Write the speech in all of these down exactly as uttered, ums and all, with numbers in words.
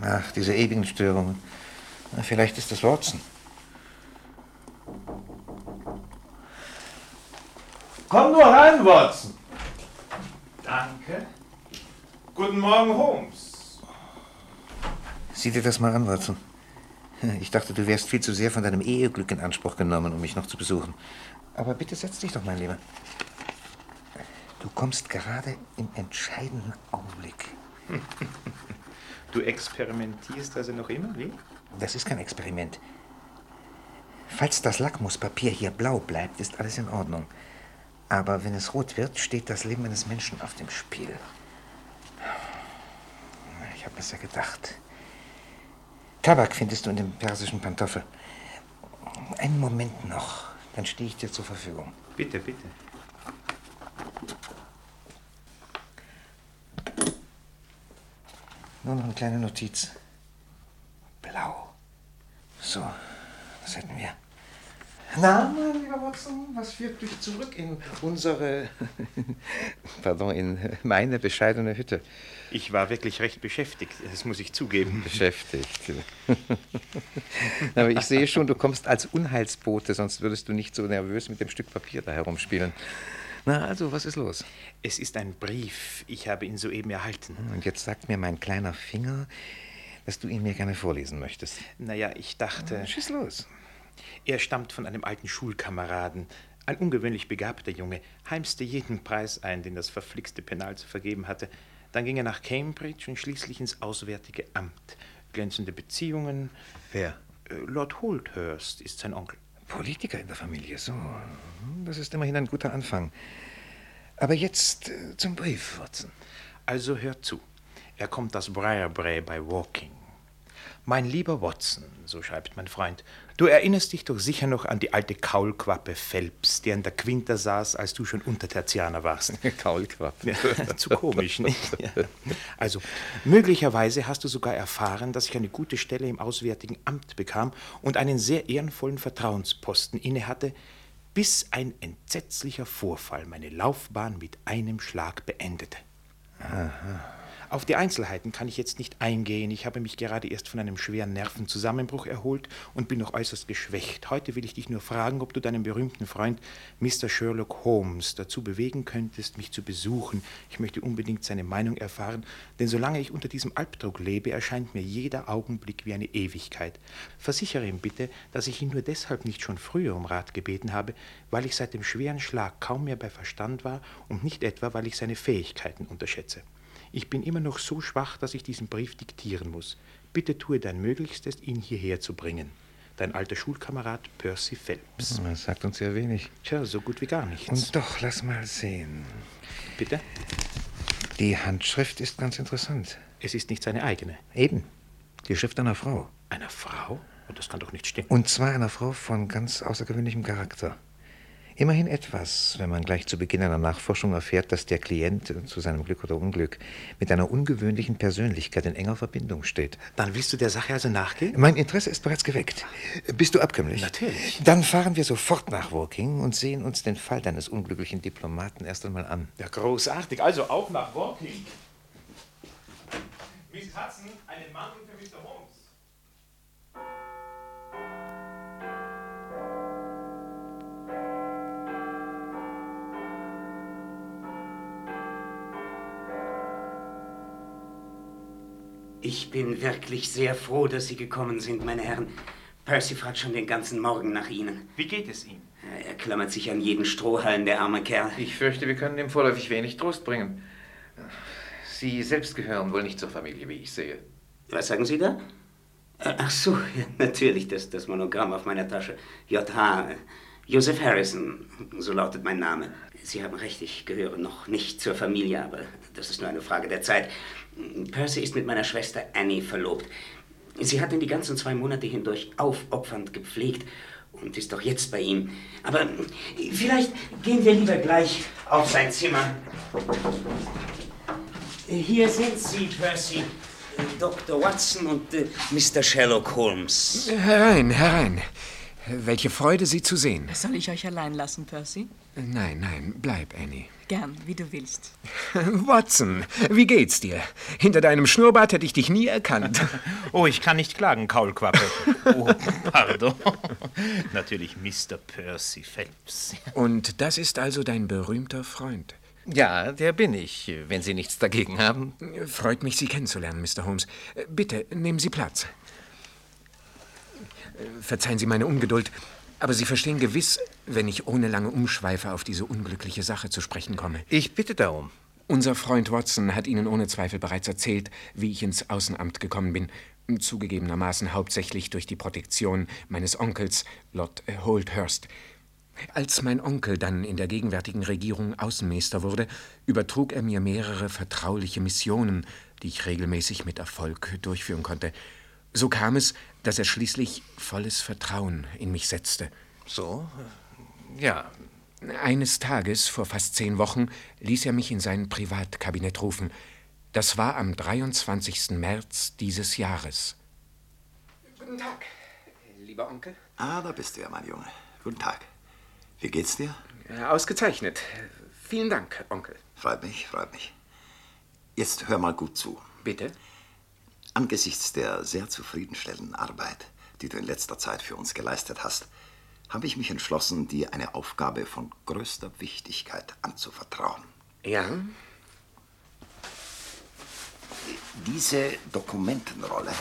Ach, diese ewigen Störungen. Na, vielleicht ist das Watson. Komm nur rein, Watson. Danke. Guten Morgen, Holmes. Sieh dir das mal an, Watson. Ich dachte, du wärst viel zu sehr von deinem Eheglück in Anspruch genommen, um mich noch zu besuchen. Aber bitte setz dich doch, mein Lieber. Du kommst gerade im entscheidenden Augenblick. Du experimentierst also noch immer, wie? Das ist kein Experiment. Falls das Lackmuspapier hier blau bleibt, ist alles in Ordnung. Aber wenn es rot wird, steht das Leben eines Menschen auf dem Spiel. Ich habe es ja gedacht. Tabak findest du in dem persischen Pantoffel. Einen Moment noch, dann stehe ich dir zur Verfügung. Bitte, bitte. Nur noch eine kleine Notiz. Blau. So, das hätten wir. Na, mein lieber Watson, was führt dich zurück in unsere, pardon, in meine bescheidene Hütte? Ich war wirklich recht beschäftigt, das muss ich zugeben. Beschäftigt. Aber ich sehe schon, du kommst als Unheilsbote, sonst würdest du nicht so nervös mit dem Stück Papier da herumspielen. Na, also, was ist los? Es ist ein Brief. Ich habe ihn soeben erhalten. Und jetzt sagt mir mein kleiner Finger, dass du ihn mir gerne vorlesen möchtest. Naja, ich dachte... Na, schieß los. Er stammt von einem alten Schulkameraden. Ein ungewöhnlich begabter Junge. Heimste jeden Preis ein, den das verflixte Penal zu vergeben hatte. Dann ging er nach Cambridge und schließlich ins Auswärtige Amt. Glänzende Beziehungen. Wer? Lord Holdhurst ist sein Onkel. Politiker in der Familie, so. Das ist immerhin ein guter Anfang. Aber jetzt äh, zum Brief, Watson. Also hör zu. Er kommt aus Briarbrae bei Woking. Mein lieber Watson, so schreibt mein Freund, du erinnerst dich doch sicher noch an die alte Kaulquappe Phelps, der in der Quinta saß, als du schon Untertertianer warst. Kaulquappe. Ja, zu komisch, nicht? Ja. Also, möglicherweise hast du sogar erfahren, dass ich eine gute Stelle im Auswärtigen Amt bekam und einen sehr ehrenvollen Vertrauensposten innehatte, bis ein entsetzlicher Vorfall meine Laufbahn mit einem Schlag beendete. Aha. Auf die Einzelheiten kann ich jetzt nicht eingehen. Ich habe mich gerade erst von einem schweren Nervenzusammenbruch erholt und bin noch äußerst geschwächt. Heute will ich dich nur fragen, ob du deinen berühmten Freund Mister Sherlock Holmes dazu bewegen könntest, mich zu besuchen. Ich möchte unbedingt seine Meinung erfahren, denn solange ich unter diesem Albdruck lebe, erscheint mir jeder Augenblick wie eine Ewigkeit. Versichere ihm bitte, dass ich ihn nur deshalb nicht schon früher um Rat gebeten habe, weil ich seit dem schweren Schlag kaum mehr bei Verstand war und nicht etwa, weil ich seine Fähigkeiten unterschätze. Ich bin immer noch so schwach, dass ich diesen Brief diktieren muss. Bitte tue dein Möglichstes, ihn hierher zu bringen. Dein alter Schulkamerad Percy Phelps. Das sagt uns ja wenig. Tja, so gut wie gar nichts. Und doch, lass mal sehen. Bitte? Die Handschrift ist ganz interessant. Es ist nicht seine eigene. Eben. Die Schrift einer Frau. Einer Frau? Und das kann doch nicht stimmen. Und zwar einer Frau von ganz außergewöhnlichem Charakter. Immerhin etwas, wenn man gleich zu Beginn einer Nachforschung erfährt, dass der Klient, zu seinem Glück oder Unglück, mit einer ungewöhnlichen Persönlichkeit in enger Verbindung steht. Dann willst du der Sache also nachgehen? Mein Interesse ist bereits geweckt. Bist du abkömmlich? Natürlich. Dann fahren wir sofort nach Woking und sehen uns den Fall deines unglücklichen Diplomaten erst einmal an. Ja, großartig. Also auf nach Woking. Miss Hudson, einen Mantel für Mister Holmes. Ich bin wirklich sehr froh, dass Sie gekommen sind, meine Herren. Percy fragt schon den ganzen Morgen nach Ihnen. Wie geht es ihm? Er klammert sich an jeden Strohhalm, der arme Kerl. Ich fürchte, wir können ihm vorläufig wenig Trost bringen. Sie selbst gehören wohl nicht zur Familie, wie ich sehe. Was sagen Sie da? Ach so, ja, natürlich, das, das Monogramm auf meiner Tasche. J H. Joseph Harrison, so lautet mein Name. Sie haben recht, ich gehöre noch nicht zur Familie, aber das ist nur eine Frage der Zeit. Percy ist mit meiner Schwester Annie verlobt. Sie hat ihn die ganzen zwei Monate hindurch aufopfernd gepflegt und ist doch jetzt bei ihm. Aber vielleicht gehen wir lieber gleich auf sein Zimmer. Hier sind Sie, Percy. Doktor Watson und äh, Mister Sherlock Holmes. Herein, herein. Welche Freude, Sie zu sehen. Soll ich euch allein lassen, Percy? Nein, nein, bleib, Annie. Gern, wie du willst. Watson, wie geht's dir? Hinter deinem Schnurrbart hätte ich dich nie erkannt. Oh, ich kann nicht klagen, Kaulquappe. Oh, pardon. Natürlich Mister Percy Phelps. Und das ist also dein berühmter Freund? Ja, der bin ich, wenn Sie nichts dagegen haben. Freut mich, Sie kennenzulernen, Mister Holmes. Bitte, nehmen Sie Platz. Verzeihen Sie meine Ungeduld, aber Sie verstehen gewiss, wenn ich ohne lange Umschweife auf diese unglückliche Sache zu sprechen komme. Ich bitte darum. Unser Freund Watson hat Ihnen ohne Zweifel bereits erzählt, wie ich ins Außenamt gekommen bin. Zugegebenermaßen hauptsächlich durch die Protektion meines Onkels, Lord Holdhurst. Als mein Onkel dann in der gegenwärtigen Regierung Außenminister wurde, übertrug er mir mehrere vertrauliche Missionen, die ich regelmäßig mit Erfolg durchführen konnte. So kam es, dass er schließlich volles Vertrauen in mich setzte. So? Ja. Eines Tages, vor fast zehn Wochen, ließ er mich in sein Privatkabinett rufen. Das war am dreiundzwanzigsten März dieses Jahres. Guten Tag, lieber Onkel. Ah, da bist du ja, mein Junge. Guten Tag. Wie geht's dir? Ausgezeichnet. Vielen Dank, Onkel. Freut mich, freut mich. Jetzt hör mal gut zu. Bitte? Angesichts der sehr zufriedenstellenden Arbeit, die du in letzter Zeit für uns geleistet hast, habe ich mich entschlossen, dir eine Aufgabe von größter Wichtigkeit anzuvertrauen. Ja? Diese Dokumentenrolle,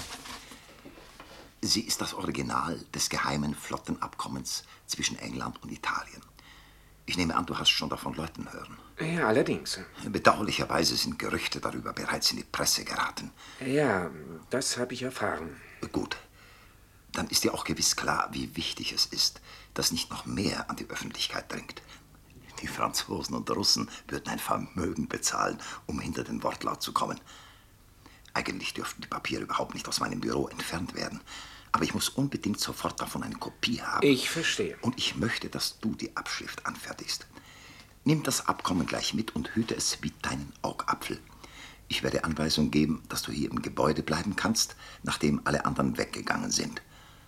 sie ist das Original des geheimen Flottenabkommens zwischen England und Italien. Ich nehme an, du hast schon davon Leuten hören. Ja, allerdings. Bedauerlicherweise sind Gerüchte darüber bereits in die Presse geraten. Ja, das habe ich erfahren. Gut. Dann ist dir auch gewiss klar, wie wichtig es ist, dass nicht noch mehr an die Öffentlichkeit dringt. Die Franzosen und Russen würden ein Vermögen bezahlen, um hinter den Wortlaut zu kommen. Eigentlich dürften die Papiere überhaupt nicht aus meinem Büro entfernt werden. Aber ich muss unbedingt sofort davon eine Kopie haben. Ich verstehe. Und ich möchte, dass du die Abschrift anfertigst. Nimm das Abkommen gleich mit und hüte es wie deinen Augapfel. Ich werde Anweisung geben, dass du hier im Gebäude bleiben kannst, nachdem alle anderen weggegangen sind.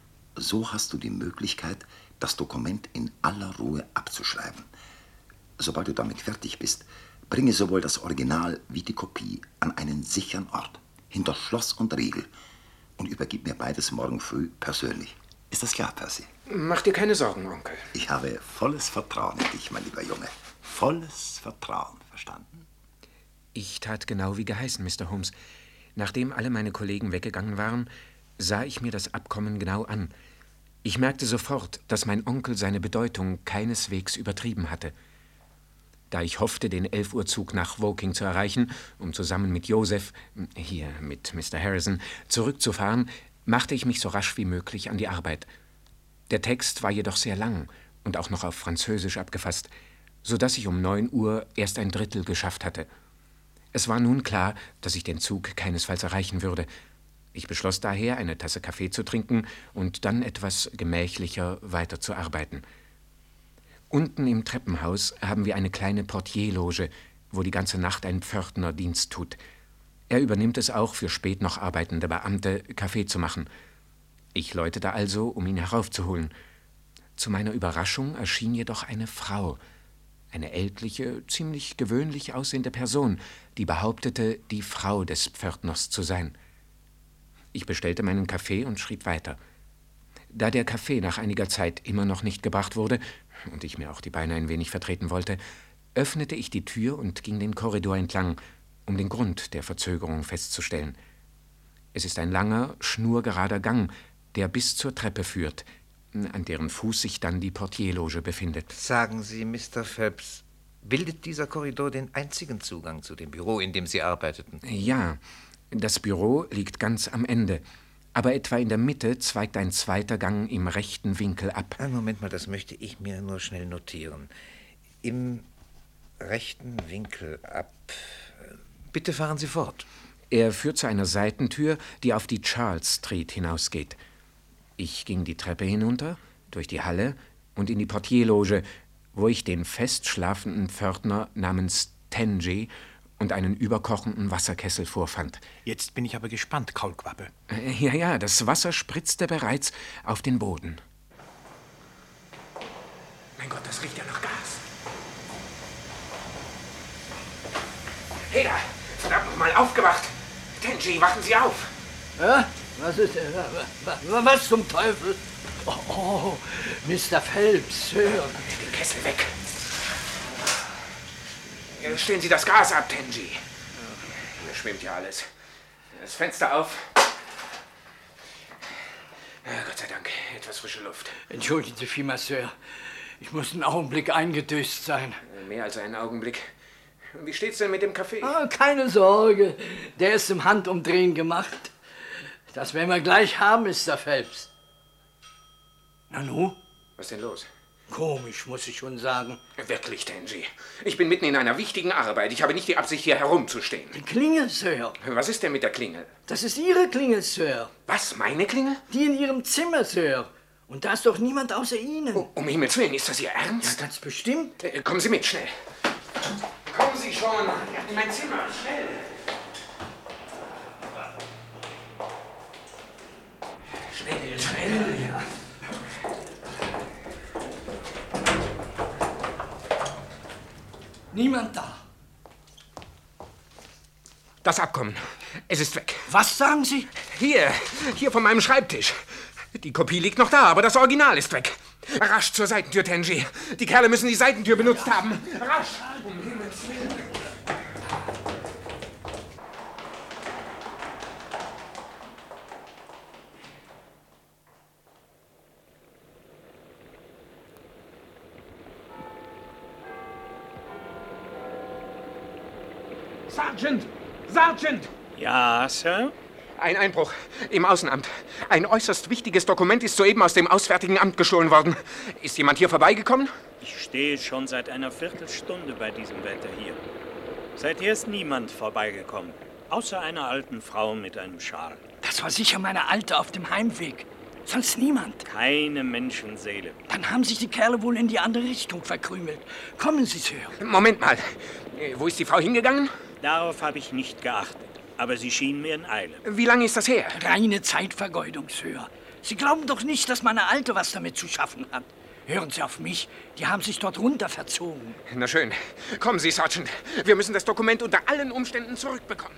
So hast du die Möglichkeit, das Dokument in aller Ruhe abzuschreiben. Sobald du damit fertig bist, bringe sowohl das Original wie die Kopie an einen sicheren Ort, hinter Schloss und Riegel, und übergib mir beides morgen früh persönlich. Ist das klar, Percy? Mach dir keine Sorgen, Onkel. Ich habe volles Vertrauen in dich, mein lieber Junge. Volles Vertrauen, verstanden? Ich tat genau wie geheißen, Mister Holmes. Nachdem alle meine Kollegen weggegangen waren, sah ich mir das Abkommen genau an. Ich merkte sofort, dass mein Onkel seine Bedeutung keineswegs übertrieben hatte. Da ich hoffte, den elf Uhr Zug nach Woking zu erreichen, um zusammen mit Joseph, hier mit Mister Harrison, zurückzufahren, machte ich mich so rasch wie möglich an die Arbeit. Der Text war jedoch sehr lang und auch noch auf Französisch abgefasst, so dass ich um neun Uhr erst ein Drittel geschafft hatte. Es war nun klar, dass ich den Zug keinesfalls erreichen würde. Ich beschloss daher, eine Tasse Kaffee zu trinken und dann etwas gemächlicher weiterzuarbeiten. Unten im Treppenhaus haben wir eine kleine Portierloge, wo die ganze Nacht ein Pförtner Dienst tut. Er übernimmt es auch, für spät noch arbeitende Beamte Kaffee zu machen. Ich läutete also, um ihn heraufzuholen. Zu meiner Überraschung erschien jedoch eine Frau, eine ältliche, ziemlich gewöhnlich aussehende Person, die behauptete, die Frau des Pförtners zu sein. Ich bestellte meinen Kaffee und schrieb weiter. Da der Kaffee nach einiger Zeit immer noch nicht gebracht wurde und ich mir auch die Beine ein wenig vertreten wollte, öffnete ich die Tür und ging den Korridor entlang, um den Grund der Verzögerung festzustellen. Es ist ein langer, schnurgerader Gang, der bis zur Treppe führt, an deren Fuß sich dann die Portierloge befindet. Sagen Sie, Mister Phelps, bildet dieser Korridor den einzigen Zugang zu dem Büro, in dem Sie arbeiteten? Ja, das Büro liegt ganz am Ende. Aber etwa in der Mitte zweigt ein zweiter Gang im rechten Winkel ab. Einen Moment mal, das möchte ich mir nur schnell notieren. Im rechten Winkel ab. Bitte fahren Sie fort. Er führt zu einer Seitentür, die auf die Charles Street hinausgeht. Ich ging die Treppe hinunter, durch die Halle und in die Portierloge, wo ich den fest schlafenden Pförtner namens Tangy und einen überkochenden Wasserkessel vorfand. Jetzt bin ich aber gespannt, Kaulquappe. Äh, ja, ja, das Wasser spritzte bereits auf den Boden. Mein Gott, das riecht ja nach Gas. Heda, verdammt nochmal, aufgewacht! Tenji, wachen Sie auf! Ja? Was ist denn? Was zum Teufel? Oh, oh, Mister Phelps, Sir. Den Kessel weg. Stellen Sie das Gas ab, Tenji. Hier schwimmt ja alles. Das Fenster auf. Ja, Gott sei Dank, etwas frische Luft. Entschuldigen Sie vielmals, Sir. Ich muss einen Augenblick eingedöst sein. Mehr als einen Augenblick. Wie steht's denn mit dem Kaffee? Ah, keine Sorge, der ist im Handumdrehen gemacht. Das werden wir gleich haben, Mister Phelps. Nanu? Was ist denn los? Komisch, muss ich schon sagen. Wirklich, Tenji. Ich bin mitten in einer wichtigen Arbeit. Ich habe nicht die Absicht, hier herumzustehen. Die Klingel, Sir. Was ist denn mit der Klingel? Das ist Ihre Klingel, Sir. Was, meine Klingel? Die in Ihrem Zimmer, Sir. Und da ist doch niemand außer Ihnen. Oh, um Himmels Willen, ist das Ihr Ernst? Ja, ganz bestimmt. Äh, kommen Sie mit, schnell. Kommen Sie schon. In mein Zimmer, schnell. Schnell, schnell. Ja. Niemand da. Das Abkommen. Es ist weg. Was sagen Sie? Hier, hier von meinem Schreibtisch. Die Kopie liegt noch da, aber das Original ist weg. Rasch zur Seitentür, Tenji. Die Kerle müssen die Seitentür benutzt haben. Rasch. Um Himmels Willen. Sergeant! Sergeant! Ja, Sir? Ein Einbruch im Außenamt. Ein äußerst wichtiges Dokument ist soeben aus dem Auswärtigen Amt gestohlen worden. Ist jemand hier vorbeigekommen? Ich stehe schon seit einer Viertelstunde bei diesem Wetter hier. Seither ist niemand vorbeigekommen, außer einer alten Frau mit einem Schal. Das war sicher meine Alte auf dem Heimweg. Sonst niemand. Keine Menschenseele. Dann haben sich die Kerle wohl in die andere Richtung verkrümelt. Kommen Sie, Sir. Moment mal. Wo ist die Frau hingegangen? Darauf habe ich nicht geachtet. Aber sie schien mir in Eile. Wie lange ist das her? Reine Zeitvergeudung, Sir. Sie glauben doch nicht, dass meine Alte was damit zu schaffen hat. Hören Sie auf mich. Die haben sich dort runter verzogen. Na schön. Kommen Sie, Sergeant. Wir müssen das Dokument unter allen Umständen zurückbekommen.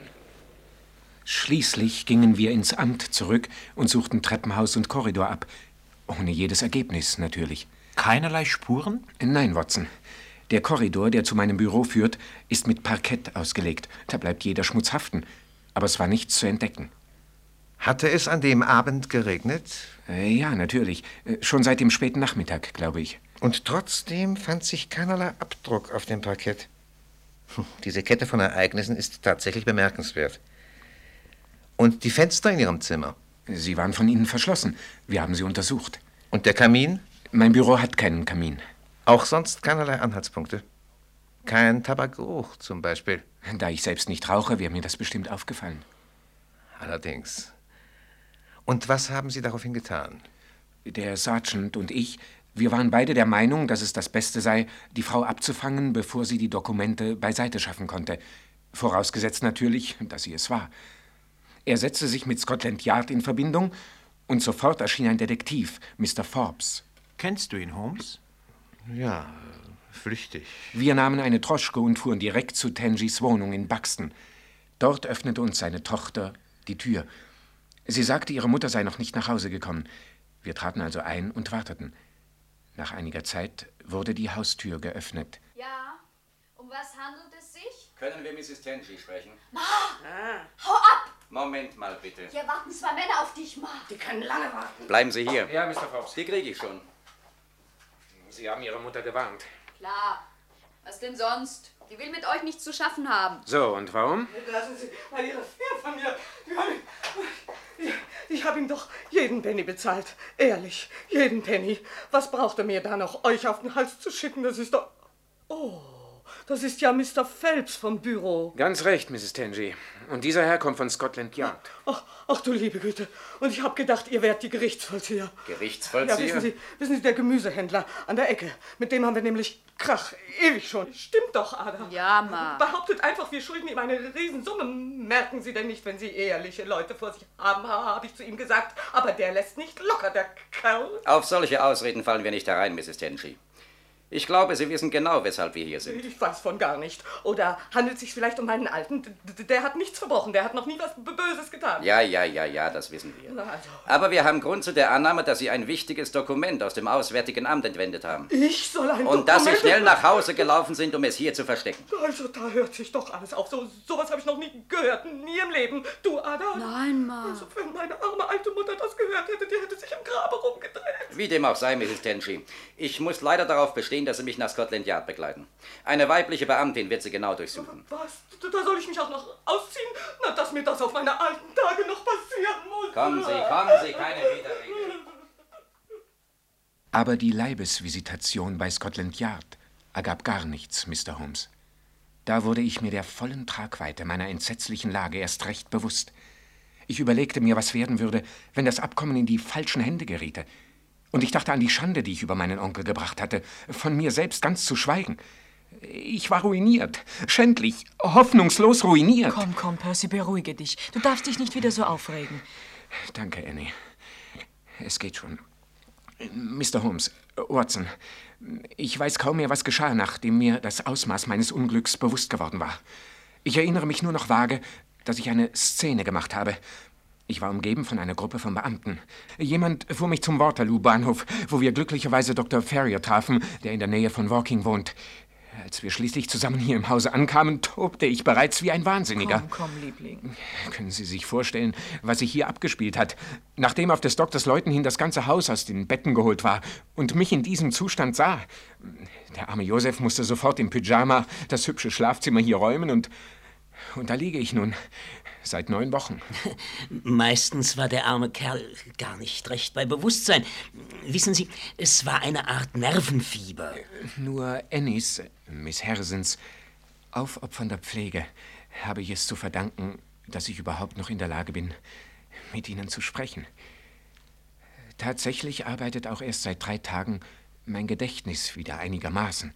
Schließlich gingen wir ins Amt zurück und suchten Treppenhaus und Korridor ab. Ohne jedes Ergebnis, natürlich. Keinerlei Spuren? Nein, Watson. Der Korridor, der zu meinem Büro führt, ist mit Parkett ausgelegt. Da bleibt jeder Schmutz haften. Aber es war nichts zu entdecken. Hatte es an dem Abend geregnet? Äh, ja, natürlich. Äh, schon seit dem späten Nachmittag, glaube ich. Und trotzdem fand sich keinerlei Abdruck auf dem Parkett. Hm, diese Kette von Ereignissen ist tatsächlich bemerkenswert. Und die Fenster in Ihrem Zimmer? Sie waren von innen verschlossen. Wir haben sie untersucht. Und der Kamin? Mein Büro hat keinen Kamin. Auch sonst keinerlei Anhaltspunkte? Kein Tabakgeruch zum Beispiel? Da ich selbst nicht rauche, wäre mir das bestimmt aufgefallen. Allerdings. Und was haben Sie daraufhin getan? Der Sergeant und ich, wir waren beide der Meinung, dass es das Beste sei, die Frau abzufangen, bevor sie die Dokumente beiseite schaffen konnte. Vorausgesetzt natürlich, dass sie es war. Er setzte sich mit Scotland Yard in Verbindung und sofort erschien ein Detektiv, Mister Forbes. Kennst du ihn, Holmes? Ja, flüchtig. Wir nahmen eine Droschke und fuhren direkt zu Tenjis Wohnung in Buxton. Dort öffnete uns seine Tochter die Tür. Sie sagte, ihre Mutter sei noch nicht nach Hause gekommen. Wir traten also ein und warteten. Nach einiger Zeit wurde die Haustür geöffnet. Ja, um was handelt es sich? Können wir Misses Tenji sprechen? Ma! Ah. Hau ab! Moment mal, bitte. Hier warten zwei Männer auf dich, Ma. Die können lange warten. Bleiben Sie hier. Ja, Mister Forbes. Die kriege ich schon. Sie haben Ihre Mutter gewarnt. Klar. Was denn sonst? Die will mit euch nichts zu schaffen haben. So, und warum? Lassen Sie mal Ihre Finger von mir. Ich, ich habe ihm doch jeden Penny bezahlt. Ehrlich, jeden Penny. Was braucht er mir da noch, euch auf den Hals zu schicken? Das ist doch... Oh, das ist ja Mister Phelps vom Büro. Ganz recht, Misses Tenji. Und dieser Herr kommt von Scotland Yard. Ach, ach du liebe Güte. Und ich habe gedacht, ihr wärt die Gerichtsvollzieher. Gerichtsvollzieher? Ja, wissen Sie, wissen Sie, der Gemüsehändler an der Ecke. Mit dem haben wir nämlich Krach. Ewig schon. Stimmt doch, Ada. Ja, Ma. Behauptet einfach, wir schulden ihm eine Riesensumme. Merken Sie denn nicht, wenn Sie ehrliche Leute vor sich haben, habe ich zu ihm gesagt. Aber der lässt nicht locker, der Kerl. Auf solche Ausreden fallen wir nicht herein, Misses Tenji. Ich glaube, Sie wissen genau, weshalb wir hier sind. Ich weiß von gar nicht. Oder handelt es sich vielleicht um meinen Alten? D- Der hat nichts verbrochen, der hat noch nie was B- Böses getan. Ja, ja, ja, ja, das wissen wir. Na also. Aber wir haben Grund zu der Annahme, dass Sie ein wichtiges Dokument aus dem Auswärtigen Amt entwendet haben. Ich soll ein Und Dokument... dass Sie schnell nach Hause gelaufen sind, um es hier zu verstecken. Also, da hört sich doch alles auf. So, sowas habe ich noch nie gehört. Nie im Leben. Du, Ada? Nein, Ma. Also, wenn meine arme alte Mutter das gehört hätte, die hätte sich im Grabe rumgedreht. Wie dem auch sei, Misses Tenchi. Ich muss leider darauf bestehen, dass Sie mich nach Scotland Yard begleiten. Eine weibliche Beamtin wird Sie genau durchsuchen. Was? Da soll ich mich auch noch ausziehen? Na, dass mir das auf meine alten Tage noch passieren muss. Kommen Sie, kommen Sie, keine Widerrede. Aber die Leibesvisitation bei Scotland Yard ergab gar nichts, Mister Holmes. Da wurde ich mir der vollen Tragweite meiner entsetzlichen Lage erst recht bewusst. Ich überlegte mir, was werden würde, wenn das Abkommen in die falschen Hände geriete. Und ich dachte an die Schande, die ich über meinen Onkel gebracht hatte, von mir selbst ganz zu schweigen. Ich war ruiniert, schändlich, hoffnungslos ruiniert. Komm, komm, Percy, beruhige dich. Du darfst dich nicht wieder so aufregen. Danke, Annie. Es geht schon. Mister Holmes, Watson, ich weiß kaum mehr, was geschah, nachdem mir das Ausmaß meines Unglücks bewusst geworden war. Ich erinnere mich nur noch vage, dass ich eine Szene gemacht habe. Ich war umgeben von einer Gruppe von Beamten. Jemand fuhr mich zum Waterloo-Bahnhof, wo wir glücklicherweise Doktor Ferrier trafen, der in der Nähe von Woking wohnt. Als wir schließlich zusammen hier im Hause ankamen, tobte ich bereits wie ein Wahnsinniger. Komm, komm, Liebling. Können Sie sich vorstellen, was sich hier abgespielt hat? Nachdem auf des Doktors Leuten hin das ganze Haus aus den Betten geholt war und mich in diesem Zustand sah. Der arme Joseph musste sofort im Pyjama das hübsche Schlafzimmer hier räumen und... Und da liege ich nun, seit neun Wochen. Meistens war der arme Kerl gar nicht recht bei Bewusstsein. Wissen Sie, es war eine Art Nervenfieber. Nur Annies, Miss Harrisons, aufopfernder Pflege habe ich es zu verdanken, dass ich überhaupt noch in der Lage bin, mit Ihnen zu sprechen. Tatsächlich arbeitet auch erst seit drei Tagen mein Gedächtnis wieder einigermaßen.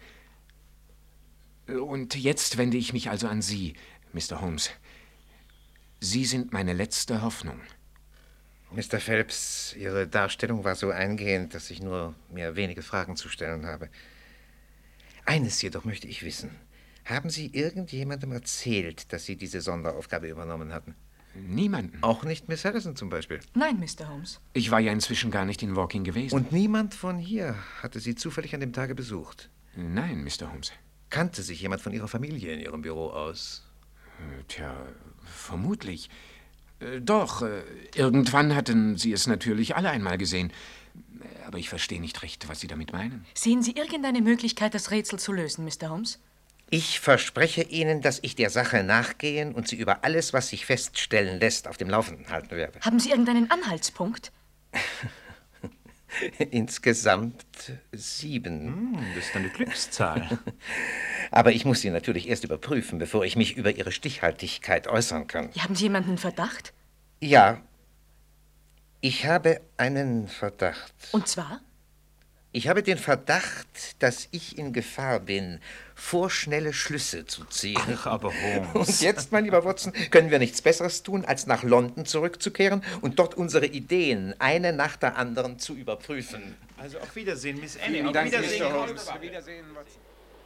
Und jetzt wende ich mich also an Sie, Mister Holmes. Sie sind meine letzte Hoffnung. Mister Phelps, Ihre Darstellung war so eingehend, dass ich nur mir wenige Fragen zu stellen habe. Eines jedoch möchte ich wissen. Haben Sie irgendjemandem erzählt, dass Sie diese Sonderaufgabe übernommen hatten? Niemanden. Auch nicht Miss Harrison zum Beispiel? Nein, Mister Holmes. Ich war ja inzwischen gar nicht in Woking gewesen. Und niemand von hier hatte Sie zufällig an dem Tage besucht? Nein, Mister Holmes. Kannte sich jemand von Ihrer Familie in Ihrem Büro aus? Tja, vermutlich. Äh, doch, äh, irgendwann hatten Sie es natürlich alle einmal gesehen. Aber ich verstehe nicht recht, was Sie damit meinen. Sehen Sie irgendeine Möglichkeit, das Rätsel zu lösen, Mister Holmes? Ich verspreche Ihnen, dass ich der Sache nachgehen und Sie über alles, was sich feststellen lässt, auf dem Laufenden halten werde. Haben Sie irgendeinen Anhaltspunkt? Insgesamt sieben. Hm, das ist eine Glückszahl. Aber ich muss sie natürlich erst überprüfen, bevor ich mich über ihre Stichhaltigkeit äußern kann. Haben Sie jemanden Verdacht? Ja. Ich habe einen Verdacht. Und zwar? Ich habe den Verdacht, dass ich in Gefahr bin, vorschnelle Schlüsse zu ziehen. Ach, aber Holmes. Und jetzt, mein lieber Watson, können wir nichts Besseres tun, als nach London zurückzukehren und dort unsere Ideen eine nach der anderen zu überprüfen. Also auf Wiedersehen, Miss Annie. Vielen Auf Dank, Wiedersehen. Mister Holmes. Auf Wiedersehen, Watson.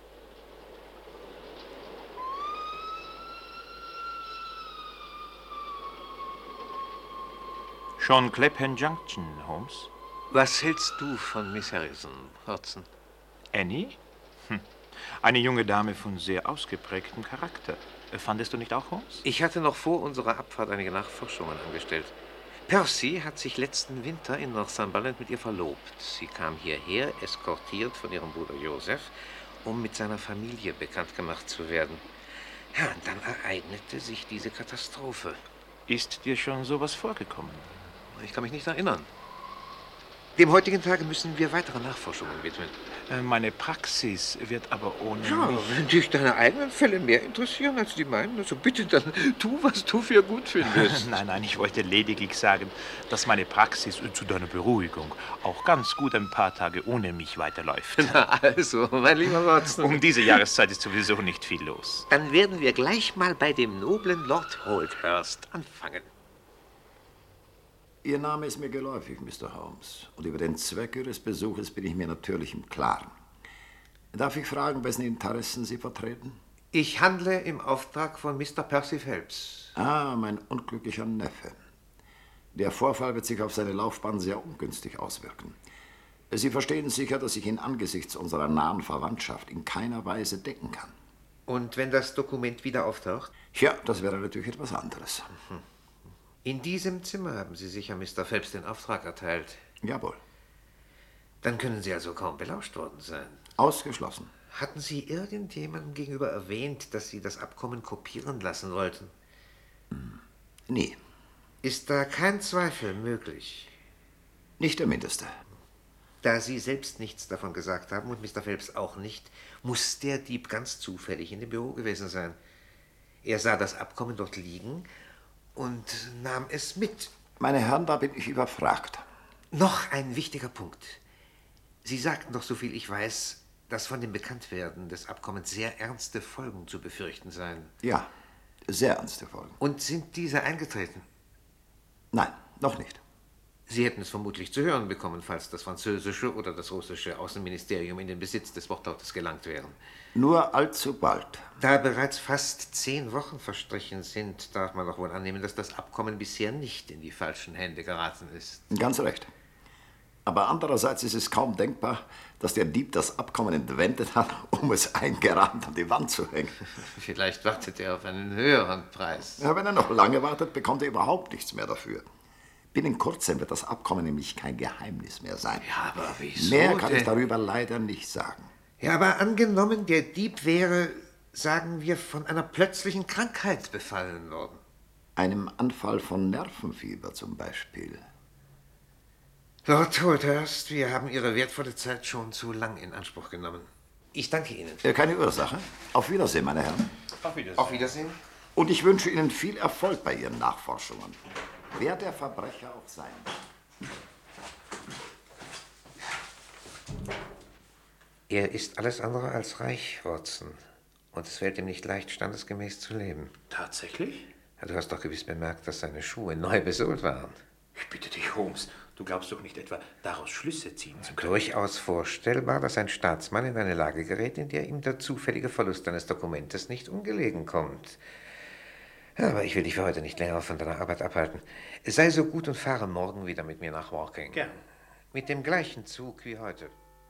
Schon Clapham Junction, Holmes. Was hältst du von Miss Harrison, Watson? Annie? Hm. Eine junge Dame von sehr ausgeprägtem Charakter. Fandest du nicht auch, Holmes? Ich hatte noch vor unserer Abfahrt einige Nachforschungen angestellt. Percy hat sich letzten Winter in Northumberland mit ihr verlobt. Sie kam hierher, eskortiert von ihrem Bruder Joseph, um mit seiner Familie bekannt gemacht zu werden. Ja, und dann ereignete sich diese Katastrophe. Ist dir schon sowas vorgekommen? Ich kann mich nicht erinnern. Dem heutigen Tage müssen wir weitere Nachforschungen widmen. Meine Praxis wird aber ohne Ja, mich... wenn dich deine eigenen Fälle mehr interessieren als die meinen, also bitte dann tu, was du für gut findest. Nein, nein, ich wollte lediglich sagen, dass meine Praxis zu deiner Beruhigung auch ganz gut ein paar Tage ohne mich weiterläuft. Na also, mein lieber Watson. Um diese Jahreszeit ist sowieso nicht viel los. Dann werden wir gleich mal bei dem noblen Lord Holdhurst anfangen. Ihr Name ist mir geläufig, Mister Holmes. Und über den Zweck Ihres Besuches bin ich mir natürlich im Klaren. Darf ich fragen, wessen Interessen Sie vertreten? Ich handle im Auftrag von Mister Percy Phelps. Ah, mein unglücklicher Neffe. Der Vorfall wird sich auf seine Laufbahn sehr ungünstig auswirken. Sie verstehen sicher, dass ich ihn angesichts unserer nahen Verwandtschaft in keiner Weise decken kann. Und wenn das Dokument wieder auftaucht? Ja, das wäre natürlich etwas anderes. In diesem Zimmer haben Sie sicher Mister Phelps den Auftrag erteilt. Jawohl. Dann können Sie also kaum belauscht worden sein. Ausgeschlossen. Hatten Sie irgendjemandem gegenüber erwähnt, dass Sie das Abkommen kopieren lassen wollten? Hm. Nie. Ist da kein Zweifel möglich? Nicht der mindeste. Da Sie selbst nichts davon gesagt haben und Mister Phelps auch nicht, muss der Dieb ganz zufällig in dem Büro gewesen sein. Er sah das Abkommen dort liegen und nahm es mit. Meine Herren, da bin ich überfragt. Noch ein wichtiger Punkt. Sie sagten doch, soviel ich weiß, dass von dem Bekanntwerden des Abkommens sehr ernste Folgen zu befürchten seien. Ja, sehr ernste Folgen. Und sind diese eingetreten? Nein, noch nicht. Sie hätten es vermutlich zu hören bekommen, falls das französische oder das russische Außenministerium in den Besitz des Wortlautes gelangt wären. Nur allzu bald. Da bereits fast zehn Wochen verstrichen sind, darf man doch wohl annehmen, dass das Abkommen bisher nicht in die falschen Hände geraten ist. Ganz recht. Aber andererseits ist es kaum denkbar, dass der Dieb das Abkommen entwendet hat, um es eingerahmt an die Wand zu hängen. Vielleicht wartet er auf einen höheren Preis. Ja, wenn er noch lange wartet, bekommt er überhaupt nichts mehr dafür. Binnen kurzem wird das Abkommen nämlich kein Geheimnis mehr sein. Ja, aber wieso? Mehr kann ich denn? darüber leider nicht sagen. Ja, aber angenommen, der Dieb wäre, sagen wir, von einer plötzlichen Krankheit befallen worden. Einem Anfall von Nervenfieber zum Beispiel. Lord Holdhurst, wir haben Ihre wertvolle Zeit schon zu lang in Anspruch genommen. Ich danke Ihnen. Äh, Keine Ursache. Auf Wiedersehen, meine Herren. Auf Wiedersehen. Auf Wiedersehen. Und ich wünsche Ihnen viel Erfolg bei Ihren Nachforschungen. Wer der Verbrecher auch sein mag. Er ist alles andere als reich, Watson. Und es fällt ihm nicht leicht, standesgemäß zu leben. Tatsächlich? Ja, du hast doch gewiss bemerkt, dass seine Schuhe neu besohlt waren. Ich bitte dich, Holmes, du glaubst doch nicht etwa, daraus Schlüsse ziehen zu können. Durchaus vorstellbar, dass ein Staatsmann in eine Lage gerät, in der ihm der zufällige Verlust eines Dokumentes nicht ungelegen kommt. Aber ich will dich für heute nicht länger von deiner Arbeit abhalten. Sei so gut und fahre morgen wieder mit mir nach Woking. Gern. Mit dem gleichen Zug wie heute.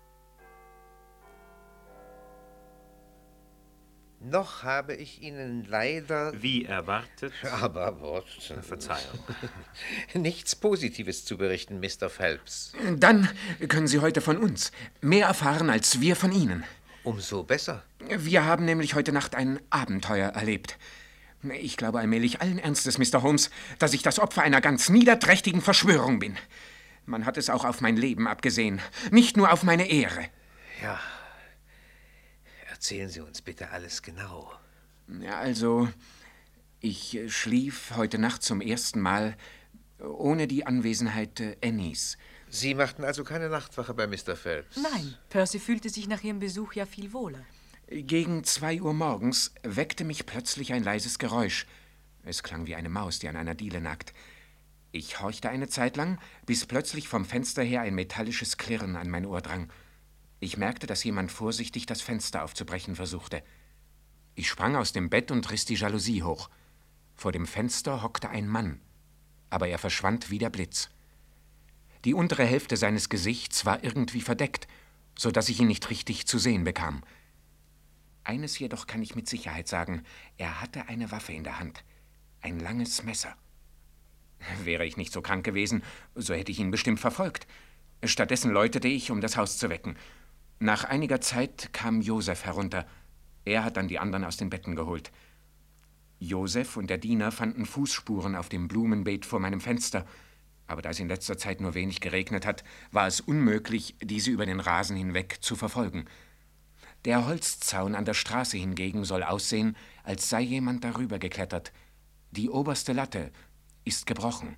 Noch habe ich Ihnen leider... Wie erwartet. Aber, Watson... Verzeihung. Nichts Positives zu berichten, Mister Phelps. Dann können Sie heute von uns mehr erfahren, als wir von Ihnen. Umso besser. Wir haben nämlich heute Nacht ein Abenteuer erlebt. Ich glaube allmählich allen Ernstes, Mister Holmes, dass ich das Opfer einer ganz niederträchtigen Verschwörung bin. Man hat es auch auf mein Leben abgesehen, nicht nur auf meine Ehre. Ja. Erzählen Sie uns bitte alles genau. Ja, also, ich schlief heute Nacht zum ersten Mal ohne die Anwesenheit äh, Annies. Sie machten also keine Nachtwache bei Mister Phelps? Nein, Percy fühlte sich nach ihrem Besuch ja viel wohler. Gegen zwei Uhr morgens weckte mich plötzlich ein leises Geräusch. Es klang wie eine Maus, die an einer Diele nagt. Ich horchte eine Zeit lang, bis plötzlich vom Fenster her ein metallisches Klirren an mein Ohr drang. Ich merkte, dass jemand vorsichtig das Fenster aufzubrechen versuchte. Ich sprang aus dem Bett und riss die Jalousie hoch. Vor dem Fenster hockte ein Mann, aber er verschwand wie der Blitz. Die untere Hälfte seines Gesichts war irgendwie verdeckt, so dass ich ihn nicht richtig zu sehen bekam. Eines jedoch kann ich mit Sicherheit sagen, er hatte eine Waffe in der Hand, ein langes Messer. Wäre ich nicht so krank gewesen, so hätte ich ihn bestimmt verfolgt. Stattdessen läutete ich, um das Haus zu wecken. Nach einiger Zeit kam Joseph herunter. Er hat dann die anderen aus den Betten geholt. Joseph und der Diener fanden Fußspuren auf dem Blumenbeet vor meinem Fenster. Aber da es in letzter Zeit nur wenig geregnet hat, war es unmöglich, diese über den Rasen hinweg zu verfolgen. Der Holzzaun an der Straße hingegen soll aussehen, als sei jemand darüber geklettert. Die oberste Latte ist gebrochen.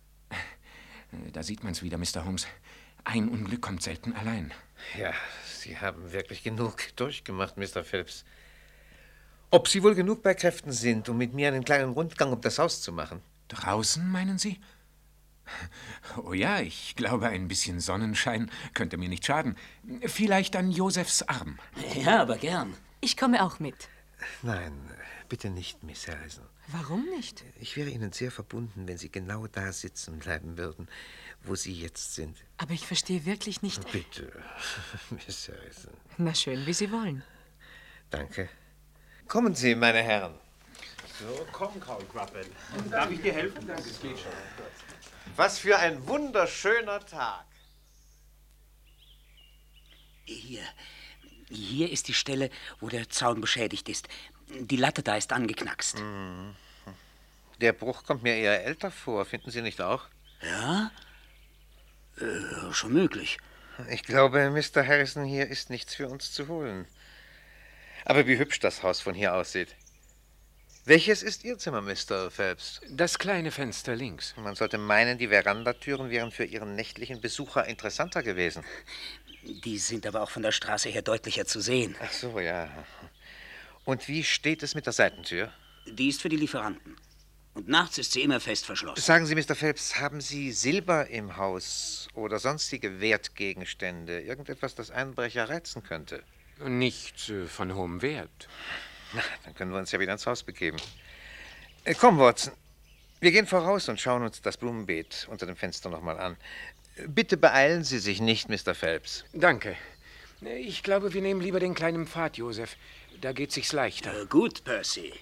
Da sieht man's wieder, Mister Holmes. Ein Unglück kommt selten allein. Ja, Sie haben wirklich genug durchgemacht, Mister Phelps. Ob Sie wohl genug bei Kräften sind, um mit mir einen kleinen Rundgang um das Haus zu machen? Draußen, meinen Sie? Oh ja, ich glaube, ein bisschen Sonnenschein könnte mir nicht schaden. Vielleicht an Josephs Arm. Ja, aber gern. Ich komme auch mit. Nein, bitte nicht, Miss Harrison. Warum nicht? Ich wäre Ihnen sehr verbunden, wenn Sie genau da sitzen bleiben würden, wo Sie jetzt sind. Aber ich verstehe wirklich nicht... Bitte, Miss Harrison. Na schön, wie Sie wollen. Danke. Kommen Sie, meine Herren. So, komm, Kaulquappe. Darf ich dir helfen? Das geht schon. Was für ein wunderschöner Tag. Hier. Hier ist die Stelle, wo der Zaun beschädigt ist. Die Latte da ist angeknackst. Mhm. Der Bruch kommt mir eher älter vor, finden Sie nicht auch? Ja? Äh, schon möglich. Ich glaube, Mister Harrison, hier ist nichts für uns zu holen. Aber wie hübsch das Haus von hier aussieht. Welches ist Ihr Zimmer, Mister Phelps? Das kleine Fenster links. Man sollte meinen, die Verandatüren wären für Ihren nächtlichen Besucher interessanter gewesen. Die sind aber auch von der Straße her deutlicher zu sehen. Ach so, ja. Und wie steht es mit der Seitentür? Die ist für die Lieferanten. Und nachts ist sie immer fest verschlossen. Sagen Sie, Mister Phelps, haben Sie Silber im Haus oder sonstige Wertgegenstände? Irgendetwas, das Einbrecher reizen könnte? Nichts äh, von hohem Wert. Na, dann können wir uns ja wieder ins Haus begeben. Äh, komm, Watson. Wir gehen voraus und schauen uns das Blumenbeet unter dem Fenster noch mal an. Bitte beeilen Sie sich nicht, Mister Phelps. Danke. Ich glaube, wir nehmen lieber den kleinen Pfad, Joseph. Da geht sich's leichter. Äh, gut, Percy.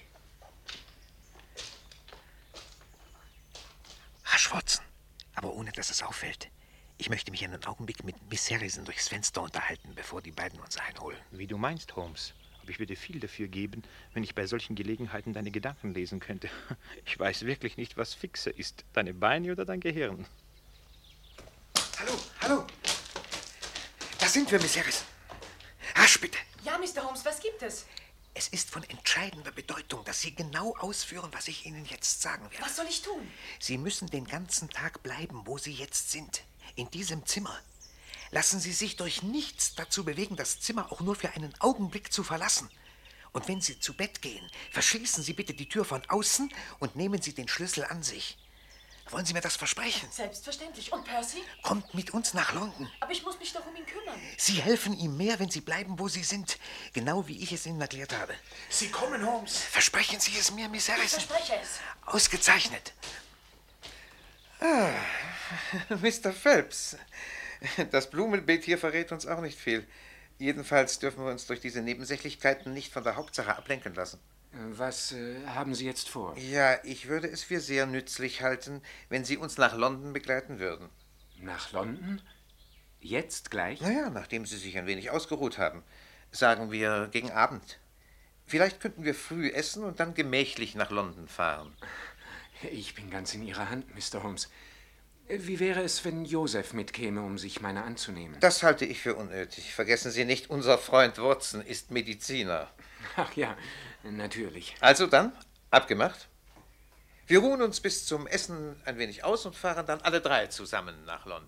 Rasch, Watson. Aber ohne, dass es auffällt. Ich möchte mich einen Augenblick mit Miss Harrison durchs Fenster unterhalten, bevor die beiden uns einholen. Wie du meinst, Holmes. Aber ich würde viel dafür geben, wenn ich bei solchen Gelegenheiten deine Gedanken lesen könnte. Ich weiß wirklich nicht, was fixer ist, deine Beine oder dein Gehirn. Hallo, hallo. Da sind wir, Miss Harrison. Rasch, bitte. Ja, Mister Holmes, was gibt es? Es ist von entscheidender Bedeutung, dass Sie genau ausführen, was ich Ihnen jetzt sagen werde. Was soll ich tun? Sie müssen den ganzen Tag bleiben, wo Sie jetzt sind. In diesem Zimmer. Lassen Sie sich durch nichts dazu bewegen, das Zimmer auch nur für einen Augenblick zu verlassen. Und wenn Sie zu Bett gehen, verschließen Sie bitte die Tür von außen und nehmen Sie den Schlüssel an sich. Wollen Sie mir das versprechen? Selbstverständlich. Und Percy? Kommt mit uns nach London. Aber ich muss mich doch um ihn kümmern. Sie helfen ihm mehr, wenn Sie bleiben, wo Sie sind. Genau wie ich es Ihnen erklärt habe. Sie kommen, Holmes. Versprechen Sie es mir, Miss Harrison. Ich verspreche es. Ausgezeichnet. Ah, Mister Phelps. Das Blumenbeet hier verrät uns auch nicht viel. Jedenfalls dürfen wir uns durch diese Nebensächlichkeiten nicht von der Hauptsache ablenken lassen. Was äh, haben Sie jetzt vor? Ja, ich würde es für sehr nützlich halten, wenn Sie uns nach London begleiten würden. Nach London? Jetzt gleich? Naja, nachdem Sie sich ein wenig ausgeruht haben. Sagen wir gegen Abend. Vielleicht könnten wir früh essen und dann gemächlich nach London fahren. Ich bin ganz in Ihrer Hand, Mister Holmes. Wie wäre es, wenn Joseph mitkäme, um sich meiner anzunehmen? Das halte ich für unnötig. Vergessen Sie nicht, unser Freund Watson ist Mediziner. Ach ja, natürlich. Also dann, abgemacht. Wir ruhen uns bis zum Essen ein wenig aus und fahren dann alle drei zusammen nach London.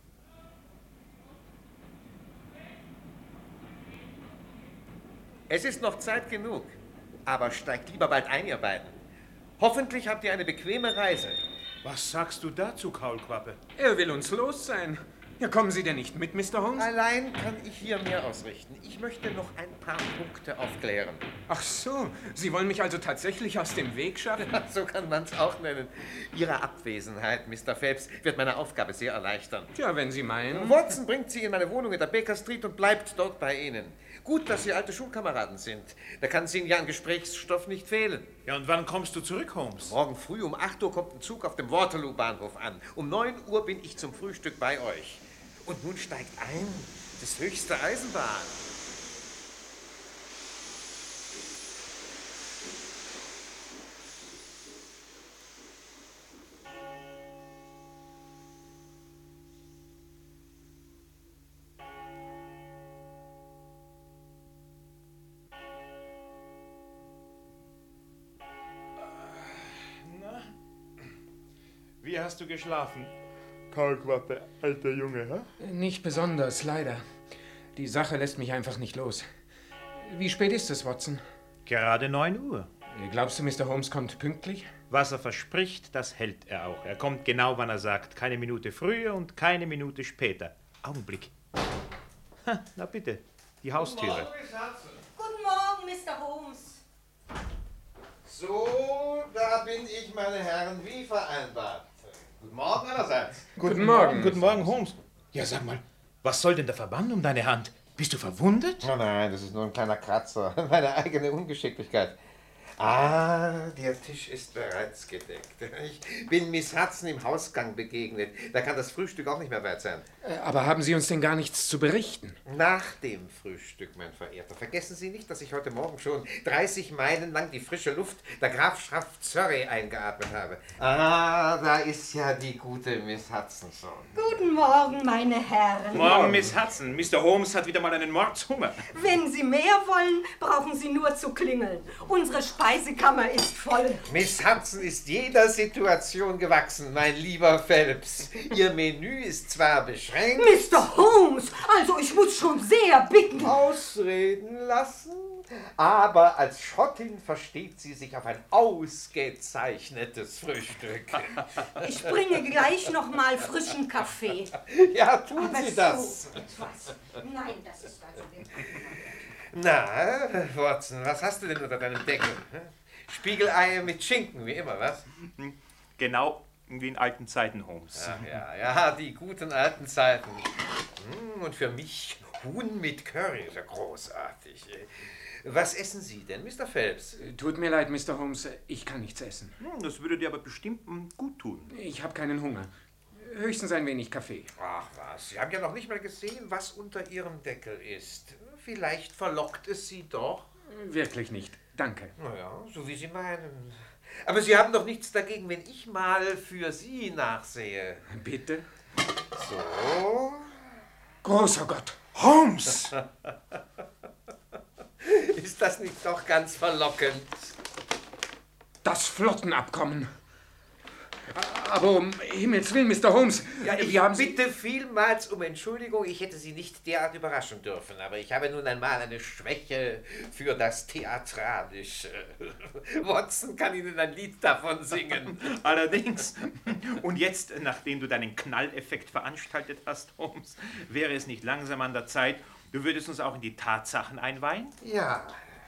Es ist noch Zeit genug, aber steigt lieber bald ein, ihr beiden. Hoffentlich habt ihr eine bequeme Reise. Was sagst du dazu, Kaulquappe? Er will uns los sein. Ja, kommen Sie denn nicht mit, Mister Holmes? Allein kann ich hier mehr ausrichten. Ich möchte noch ein paar Punkte aufklären. Ach so, Sie wollen mich also tatsächlich aus dem Weg schaffen? Ja, so kann man es auch nennen. Ihre Abwesenheit, Mister Phelps, wird meine Aufgabe sehr erleichtern. Ja, wenn Sie meinen. Watson bringt Sie in meine Wohnung in der Baker Street und bleibt dort bei Ihnen. Gut, dass Sie alte Schulkameraden sind. Da kann es Ihnen ja an Gesprächsstoff nicht fehlen. Ja, und wann kommst du zurück, Holmes? Morgen früh um acht Uhr kommt ein Zug auf dem Waterloo-Bahnhof an. Um neun Uhr bin ich zum Frühstück bei euch. Und nun steigt ein das höchste Eisenbahn. Na, wie hast du geschlafen? Kaulquappe, alter Junge, hä? Nicht besonders, leider. Die Sache lässt mich einfach nicht los. Wie spät ist es, Watson? Gerade neun Uhr. Glaubst du, Mister Holmes kommt pünktlich? Was er verspricht, das hält er auch. Er kommt genau, wann er sagt. Keine Minute früher und keine Minute später. Augenblick. Ha, na bitte, die Haustüre. Guten Morgen, Mister Holmes. So, da bin ich, meine Herren, wie vereinbart. Guten Morgen allerseits. Guten Morgen. Guten Morgen, Holmes. Ja, sag mal, was soll denn der Verband um deine Hand? Bist du verwundet? Oh nein, das ist nur ein kleiner Kratzer. Meine eigene Ungeschicklichkeit. Ah, der Tisch ist bereits gedeckt. Ich bin Miss Hudson im Hausgang begegnet. Da kann das Frühstück auch nicht mehr weit sein. Aber haben Sie uns denn gar nichts zu berichten? Nach dem Frühstück, mein Verehrter. Vergessen Sie nicht, dass ich heute Morgen schon dreißig Meilen lang die frische Luft der Grafschaft Surrey eingeatmet habe. Ah, da ist ja die gute Miss Hudson schon. Guten Morgen, meine Herren. Morgen, Miss Hudson. Mister Holmes hat wieder mal einen Mordshunger. Wenn Sie mehr wollen, brauchen Sie nur zu klingeln. Unsere Speisekammer ist voll. Miss Hudson ist jeder Situation gewachsen, mein lieber Phelps. Ihr Menü ist zwar beschränkt... Mister Holmes, also ich muss schon sehr bitten. Ausreden lassen? Aber als Schottin versteht sie sich auf ein ausgezeichnetes Frühstück. Ich bringe gleich noch mal frischen Kaffee. Ja, tun Aber Sie das. So etwas. Nein, das ist also wirklich... Na, Watson, was hast du denn unter deinem Deckel? Spiegeleier mit Schinken, wie immer, was? Genau wie in alten Zeiten, Holmes. Ach ja, ja, die guten alten Zeiten. Und für mich Huhn mit Curry, ist ja großartig. Was essen Sie denn, Mister Phelps? Tut mir leid, Mister Holmes, ich kann nichts essen. Das würde dir aber bestimmt gut tun. Ich habe keinen Hunger. Höchstens ein wenig Kaffee. Ach was, Sie haben ja noch nicht mal gesehen, was unter Ihrem Deckel ist. Vielleicht verlockt es Sie doch. Wirklich nicht, danke. Naja, so wie Sie meinen. Aber Sie haben doch nichts dagegen, wenn ich mal für Sie nachsehe. Bitte? So. Großer Gott. Holmes! Ist das nicht doch ganz verlockend? Das Flottenabkommen. Aber um Himmels Willen, Mister Holmes, ja, ich wir haben bitte vielmals um Entschuldigung, ich hätte Sie nicht derart überraschen dürfen, aber ich habe nun einmal eine Schwäche für das Theatralische. Watson kann Ihnen ein Lied davon singen. Allerdings. Und jetzt, nachdem du deinen Knalleffekt veranstaltet hast, Holmes, wäre es nicht langsam an der Zeit, du würdest uns auch in die Tatsachen einweihen? Ja.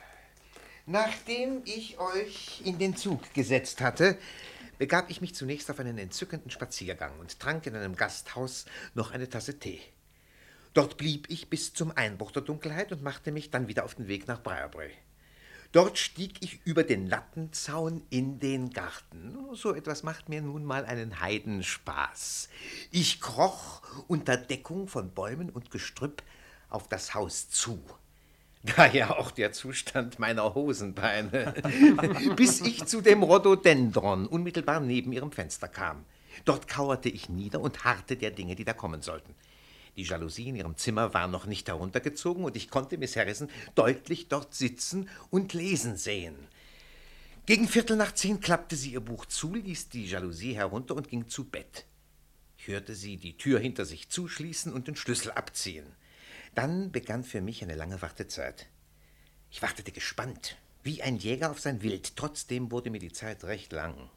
Nachdem ich euch in den Zug gesetzt hatte, begab ich mich zunächst auf einen entzückenden Spaziergang und trank in einem Gasthaus noch eine Tasse Tee. Dort blieb ich bis zum Einbruch der Dunkelheit und machte mich dann wieder auf den Weg nach Briarbrae. Dort stieg ich über den Lattenzaun in den Garten. So etwas macht mir nun mal einen Heidenspaß. Ich kroch unter Deckung von Bäumen und Gestrüpp auf das Haus zu. Daher auch der Zustand meiner Hosenbeine, bis ich zu dem Rhododendron unmittelbar neben ihrem Fenster kam. Dort kauerte ich nieder und harrte der Dinge, die da kommen sollten. Die Jalousie in ihrem Zimmer war noch nicht heruntergezogen und ich konnte Miss Harrison deutlich dort sitzen und lesen sehen. Gegen Viertel nach zehn klappte sie ihr Buch zu, ließ die Jalousie herunter und ging zu Bett. Ich hörte sie die Tür hinter sich zuschließen und den Schlüssel abziehen. Dann begann für mich eine lange Wartezeit. Ich wartete gespannt, wie ein Jäger auf sein Wild. Trotzdem wurde mir die Zeit recht lang.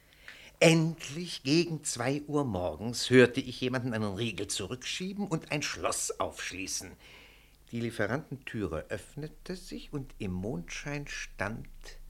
Endlich gegen zwei Uhr morgens hörte ich jemanden einen Riegel zurückschieben und ein Schloss aufschließen. Die Lieferantentüre öffnete sich und im Mondschein stand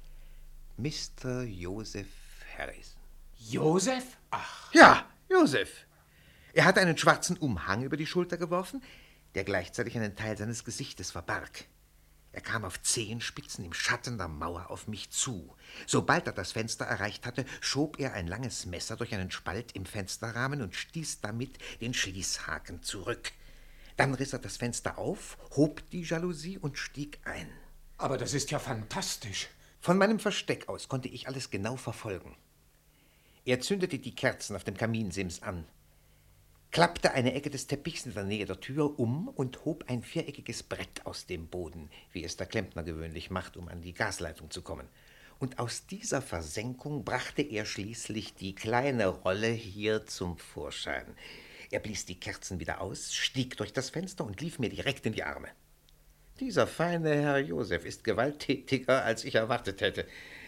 Mister Joseph Harrison. Joseph? Ach. Ja, Joseph. Er hatte einen schwarzen Umhang über die Schulter geworfen, der gleichzeitig einen Teil seines Gesichtes verbarg. Er kam auf Zehenspitzen im Schatten der Mauer auf mich zu. Sobald er das Fenster erreicht hatte, schob er ein langes Messer durch einen Spalt im Fensterrahmen und stieß damit den Schließhaken zurück. Dann riss er das Fenster auf, hob die Jalousie und stieg ein. Aber das ist ja fantastisch. Von meinem Versteck aus konnte ich alles genau verfolgen. Er zündete die Kerzen auf dem Kaminsims an, klappte eine Ecke des Teppichs in der Nähe der Tür um und hob ein viereckiges Brett aus dem Boden, wie es der Klempner gewöhnlich macht, um an die Gasleitung zu kommen. Und aus dieser Versenkung brachte er schließlich die kleine Rolle hier zum Vorschein. Er blies die Kerzen wieder aus, stieg durch das Fenster und lief mir direkt in die Arme. Dieser feine Herr Joseph ist gewalttätiger, als ich erwartet hätte.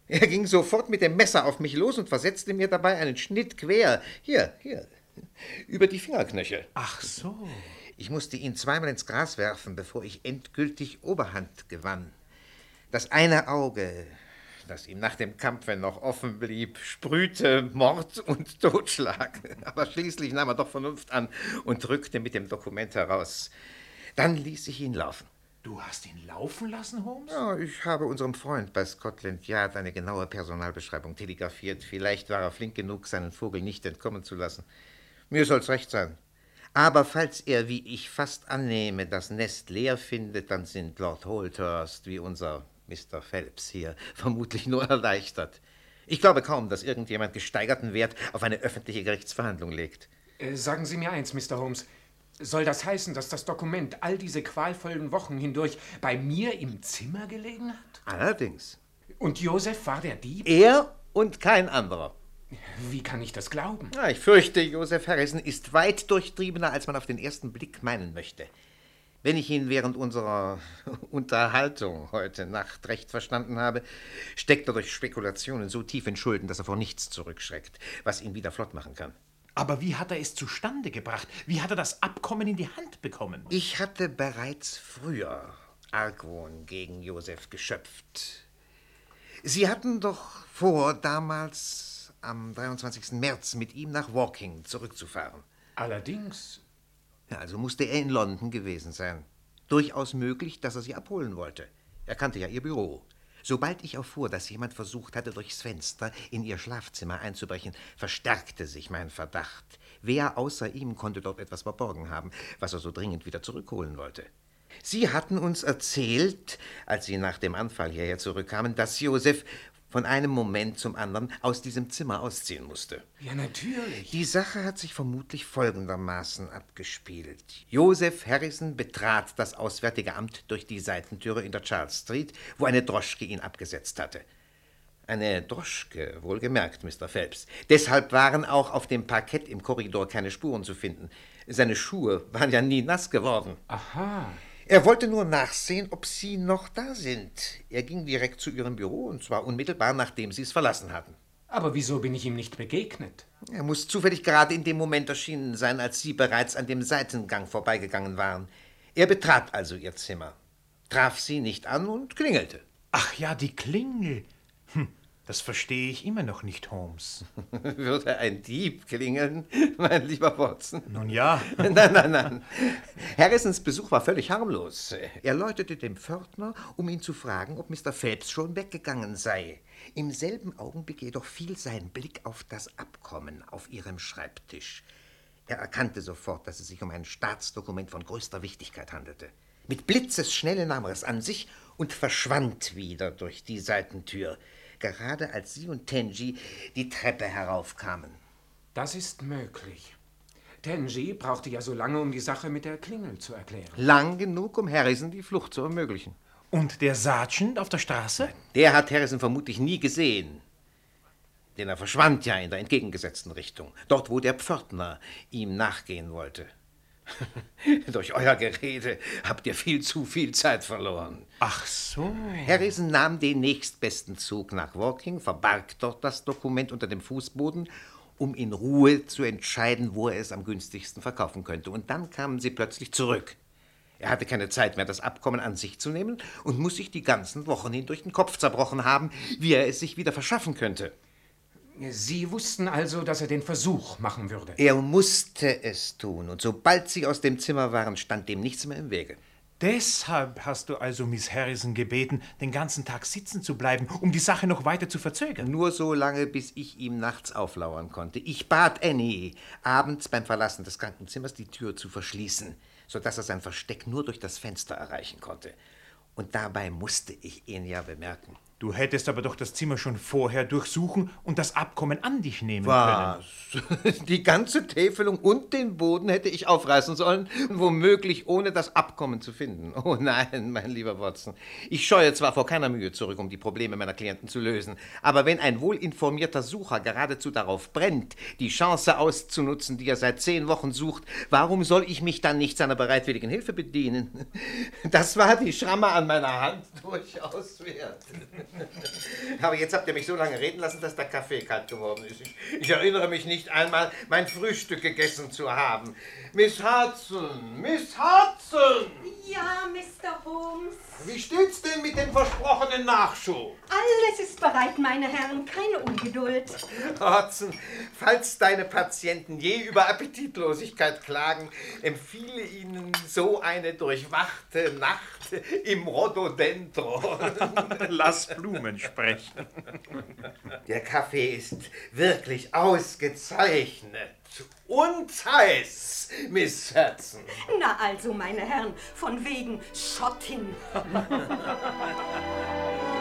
Er ging sofort mit dem Messer auf mich los und versetzte mir dabei einen Schnitt quer, hier, hier, über die Fingerknöchel. Ach so. Ich musste ihn zweimal ins Gras werfen, bevor ich endgültig Oberhand gewann. Das eine Auge, das ihm nach dem Kampfe noch offen blieb, sprühte Mord und Totschlag. Aber schließlich nahm er doch Vernunft an und rückte mit dem Dokument heraus. Dann ließ ich ihn laufen. Du hast ihn laufen lassen, Holmes? Ja, ich habe unserem Freund bei Scotland Yard eine genaue Personalbeschreibung telegrafiert. Vielleicht war er flink genug, seinen Vogel nicht entkommen zu lassen. Mir soll's recht sein. Aber falls er, wie ich fast annehme, das Nest leer findet, dann sind Lord Holdhurst wie unser Mister Phelps hier vermutlich nur erleichtert. Ich glaube kaum, dass irgendjemand gesteigerten Wert auf eine öffentliche Gerichtsverhandlung legt. Äh, sagen Sie mir eins, Mister Holmes. Soll das heißen, dass das Dokument all diese qualvollen Wochen hindurch bei mir im Zimmer gelegen hat? Allerdings. Und Joseph war der Dieb? Er und kein anderer. Wie kann ich das glauben? Ja, ich fürchte, Joseph Harrison ist weit durchtriebener, als man auf den ersten Blick meinen möchte. Wenn ich ihn während unserer Unterhaltung heute Nacht recht verstanden habe, steckt er durch Spekulationen so tief in Schulden, dass er vor nichts zurückschreckt, was ihn wieder flott machen kann. Aber wie hat er es zustande gebracht? Wie hat er das Abkommen in die Hand bekommen? Ich hatte bereits früher Argwohn gegen Joseph geschöpft. Sie hatten doch vor, damals am dreiundzwanzigsten März mit ihm nach Woking zurückzufahren. Allerdings. Ja, also musste er in London gewesen sein. Durchaus möglich, dass er sie abholen wollte. Er kannte ja ihr Büro. Sobald ich erfuhr, dass jemand versucht hatte, durchs Fenster in ihr Schlafzimmer einzubrechen, verstärkte sich mein Verdacht. Wer außer ihm konnte dort etwas verborgen haben, was er so dringend wieder zurückholen wollte? Sie hatten uns erzählt, als Sie nach dem Anfall hierher zurückkamen, dass Joseph von einem Moment zum anderen aus diesem Zimmer ausziehen musste. Ja, natürlich. Die Sache hat sich vermutlich folgendermaßen abgespielt. Joseph Harrison betrat das Auswärtige Amt durch die Seitentüre in der Charles Street, wo eine Droschke ihn abgesetzt hatte. Eine Droschke, wohlgemerkt, Mister Phelps. Deshalb waren auch auf dem Parkett im Korridor keine Spuren zu finden. Seine Schuhe waren ja nie nass geworden. Aha. Er wollte nur nachsehen, ob Sie noch da sind. Er ging direkt zu Ihrem Büro, und zwar unmittelbar, nachdem Sie es verlassen hatten. Aber wieso bin ich ihm nicht begegnet? Er muss zufällig gerade in dem Moment erschienen sein, als Sie bereits an dem Seitengang vorbeigegangen waren. Er betrat also Ihr Zimmer, traf Sie nicht an und klingelte. Ach ja, die Klingel. Hm, das verstehe ich immer noch nicht, Holmes. Würde ein Dieb klingeln, mein lieber Watson? Nun ja. Nein, nein, nein. Harrisons Besuch war völlig harmlos. Er läutete dem Pförtner, um ihn zu fragen, ob Mister Phelps schon weggegangen sei. Im selben Augenblick jedoch fiel sein Blick auf das Abkommen auf ihrem Schreibtisch. Er erkannte sofort, dass es sich um ein Staatsdokument von größter Wichtigkeit handelte. Mit Blitzesschnelle nahm er es an sich und verschwand wieder durch die Seitentür, gerade als Sie und Tenji die Treppe heraufkamen. Das ist möglich. Tenji brauchte ja so lange, um die Sache mit der Klingel zu erklären. Lang genug, um Harrison die Flucht zu ermöglichen. Und der Sergeant auf der Straße? Der hat Harrison vermutlich nie gesehen. Denn er verschwand ja in der entgegengesetzten Richtung. Dort, wo der Pförtner ihm nachgehen wollte. Durch euer Gerede habt ihr viel zu viel Zeit verloren. Ach so. Harrison nahm den nächstbesten Zug nach Woking, verbarg dort das Dokument unter dem Fußboden, um in Ruhe zu entscheiden, wo er es am günstigsten verkaufen könnte. Und dann kamen sie plötzlich zurück. Er hatte keine Zeit mehr, das Abkommen an sich zu nehmen und muss sich die ganzen Wochen hindurch den Kopf zerbrochen haben, wie er es sich wieder verschaffen könnte. Sie wussten also, dass er den Versuch machen würde? Er musste es tun, und sobald Sie aus dem Zimmer waren, stand dem nichts mehr im Wege. Deshalb hast du also Miss Harrison gebeten, den ganzen Tag sitzen zu bleiben, um die Sache noch weiter zu verzögern? Nur so lange, bis ich ihm nachts auflauern konnte. Ich bat Annie, abends beim Verlassen des Krankenzimmers die Tür zu verschließen, sodass er sein Versteck nur durch das Fenster erreichen konnte. Und dabei musste ich ihn ja bemerken. Du hättest aber doch das Zimmer schon vorher durchsuchen und das Abkommen an dich nehmen Was? können. Die ganze Täfelung und den Boden hätte ich aufreißen sollen, womöglich ohne das Abkommen zu finden. Oh nein, mein lieber Watson. Ich scheue zwar vor keiner Mühe zurück, um die Probleme meiner Klienten zu lösen, aber wenn ein wohlinformierter Sucher geradezu darauf brennt, die Chance auszunutzen, die er seit zehn Wochen sucht, warum soll ich mich dann nicht seiner bereitwilligen Hilfe bedienen? Das war die Schramme an meiner Hand durchaus wert. Aber jetzt habt ihr mich so lange reden lassen, dass der Kaffee kalt geworden ist. Ich, ich erinnere mich nicht einmal, mein Frühstück gegessen zu haben. Miss Hudson, Miss Hudson! Ja, Mister Holmes. Wie steht's denn mit dem versprochenen Nachschub? Alles ist bereit, meine Herren. Keine Ungeduld. Hudson, falls deine Patienten je über Appetitlosigkeit klagen, empfehle ihnen so eine durchwachte Nacht im Rhododendron. Lass Blumen sprechen. Der Kaffee ist wirklich ausgezeichnet. Und heiß, Miss Hudson. Na also, meine Herren, von wegen Schottin.